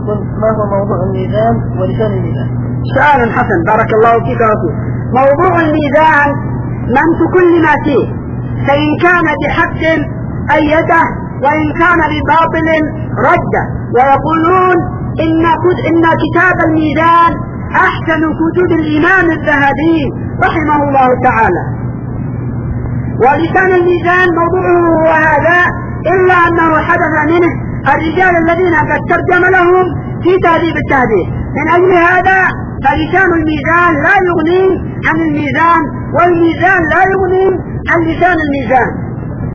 ما هو موضوع الميزان ولسان الميزان؟ سؤال حسن بارك الله فيك وفيك. موضوع الميزان منت كل ما فيه، فإن كان بحق أيده وإن كان بباطل رده، ويقولون إن كتاب الميزان أحسن كتب الإمام الذهبي رحمه الله تعالى. ولسان الميزان موضوعه هو هذا، إلا أنه حدث منه الرجال الذين قد ترجم لهم في تهذيب التهذيب. من أجل هذا فلسان الميزان لا يغني عن الميزان، والميزان لا يغني عن لسان الميزان.